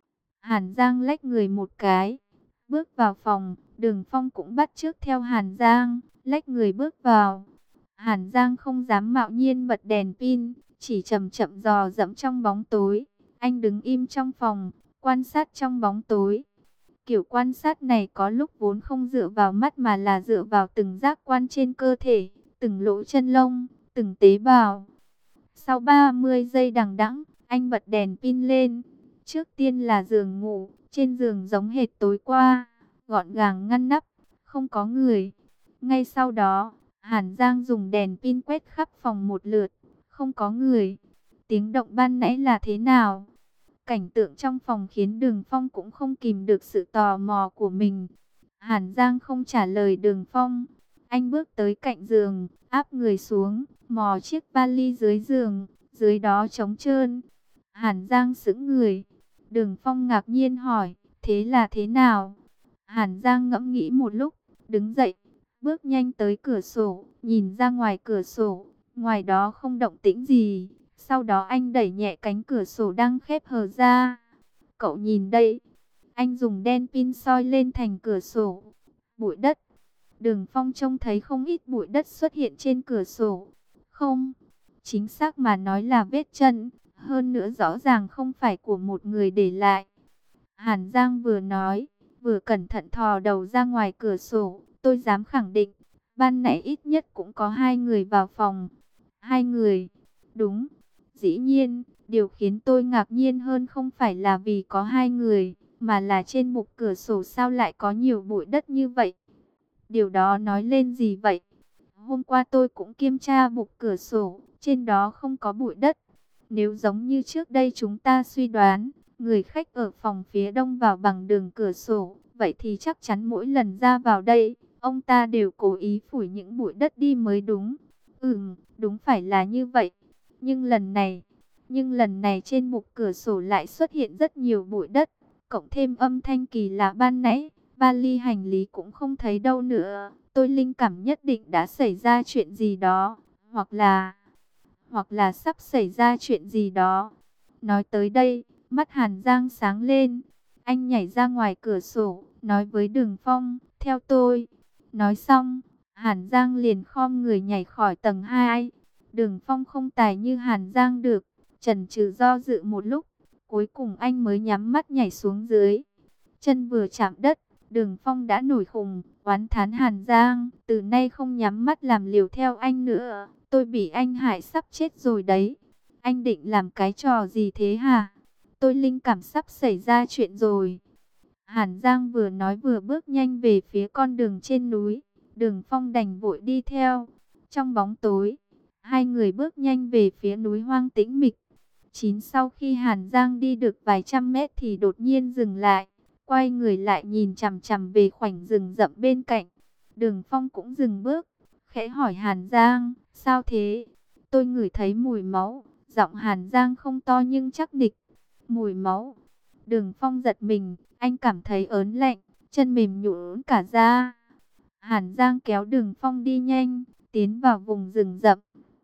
Hàn Giang lách người một cái, bước vào phòng, Đường Phong cũng bắt chước theo Hàn Giang, lách người bước vào. Hàn Giang không dám mạo nhiên bật đèn pin, chỉ chậm chậm dò dẫm trong bóng tối. Anh đứng im trong phòng, quan sát trong bóng tối. Kiểu quan sát này có lúc vốn không dựa vào mắt mà là dựa vào từng giác quan trên cơ thể, từng lỗ chân lông, từng tế bào. Sau ba mươi giây đằng đẵng, anh bật đèn pin lên. Trước tiên là giường ngủ, trên giường giống hệt tối qua, gọn gàng ngăn nắp, không có người. Ngay sau đó, Hàn Giang dùng đèn pin quét khắp phòng một lượt, không có người. Tiếng động ban nãy là thế nào? Cảnh tượng trong phòng khiến Đường Phong cũng không kìm được sự tò mò của mình. Hàn Giang không trả lời Đường Phong. Anh bước tới cạnh giường, áp người xuống, mò chiếc vali dưới giường, dưới đó trống trơn. Hàn Giang sững người. Đường Phong ngạc nhiên hỏi, thế là thế nào? Hàn Giang ngẫm nghĩ một lúc, đứng dậy, bước nhanh tới cửa sổ, nhìn ra ngoài cửa sổ, ngoài đó không động tĩnh gì. Sau đó anh đẩy nhẹ cánh cửa sổ đang khép hờ ra. Cậu nhìn đây. Anh dùng đèn pin soi lên thành cửa sổ. Bụi đất. Đường Phong trông thấy không ít bụi đất xuất hiện trên cửa sổ. Không, chính xác mà nói là vết chân. Hơn nữa rõ ràng không phải của một người để lại. Hàn Giang vừa nói, vừa cẩn thận thò đầu ra ngoài cửa sổ. Tôi dám khẳng định, ban nãy ít nhất cũng có hai người vào phòng. Hai người. Đúng. Dĩ nhiên, điều khiến tôi ngạc nhiên hơn không phải là vì có hai người, mà là trên bục cửa sổ sao lại có nhiều bụi đất như vậy. Điều đó nói lên gì vậy? Hôm qua tôi cũng kiểm tra bục cửa sổ, trên đó không có bụi đất. Nếu giống như trước đây chúng ta suy đoán, người khách ở phòng phía đông vào bằng đường cửa sổ, vậy thì chắc chắn mỗi lần ra vào đây, ông ta đều cố ý phủi những bụi đất đi mới đúng. Ừm, đúng phải là như vậy. Nhưng lần này, nhưng lần này trên bục cửa sổ lại xuất hiện rất nhiều bụi đất, cộng thêm âm thanh kỳ lạ ban nãy, vali hành lý cũng không thấy đâu nữa. Tôi linh cảm nhất định đã xảy ra chuyện gì đó, hoặc là, hoặc là sắp xảy ra chuyện gì đó. Nói tới đây, mắt Hàn Giang sáng lên, anh nhảy ra ngoài cửa sổ, nói với Đường Phong, theo tôi. Nói xong, Hàn Giang liền khom người nhảy khỏi tầng hai. Đường Phong không tài như Hàn Giang được, chần chừ do dự một lúc, cuối cùng anh mới nhắm mắt nhảy xuống dưới. Chân vừa chạm đất, Đường Phong đã nổi khùng, oán thán Hàn Giang, từ nay không nhắm mắt làm liều theo anh nữa, tôi bị anh hại sắp chết rồi đấy. Anh định làm cái trò gì thế hả? Tôi linh cảm sắp xảy ra chuyện rồi. Hàn Giang vừa nói vừa bước nhanh về phía con đường trên núi, Đường Phong đành vội đi theo. Trong bóng tối, hai người bước nhanh về phía núi hoang tĩnh mịch. Chín sau khi Hàn Giang đi được vài trăm mét thì đột nhiên dừng lại, quay người lại nhìn chằm chằm về khoảnh rừng rậm bên cạnh. Đường Phong cũng dừng bước, khẽ hỏi Hàn Giang, sao thế? Tôi ngửi thấy mùi máu. Giọng Hàn Giang không to nhưng chắc nịch. Mùi máu. Đường Phong giật mình, anh cảm thấy ớn lạnh, chân mềm nhũn cả ra. Hàn Giang kéo Đường Phong đi nhanh, tiến vào vùng rừng rậm.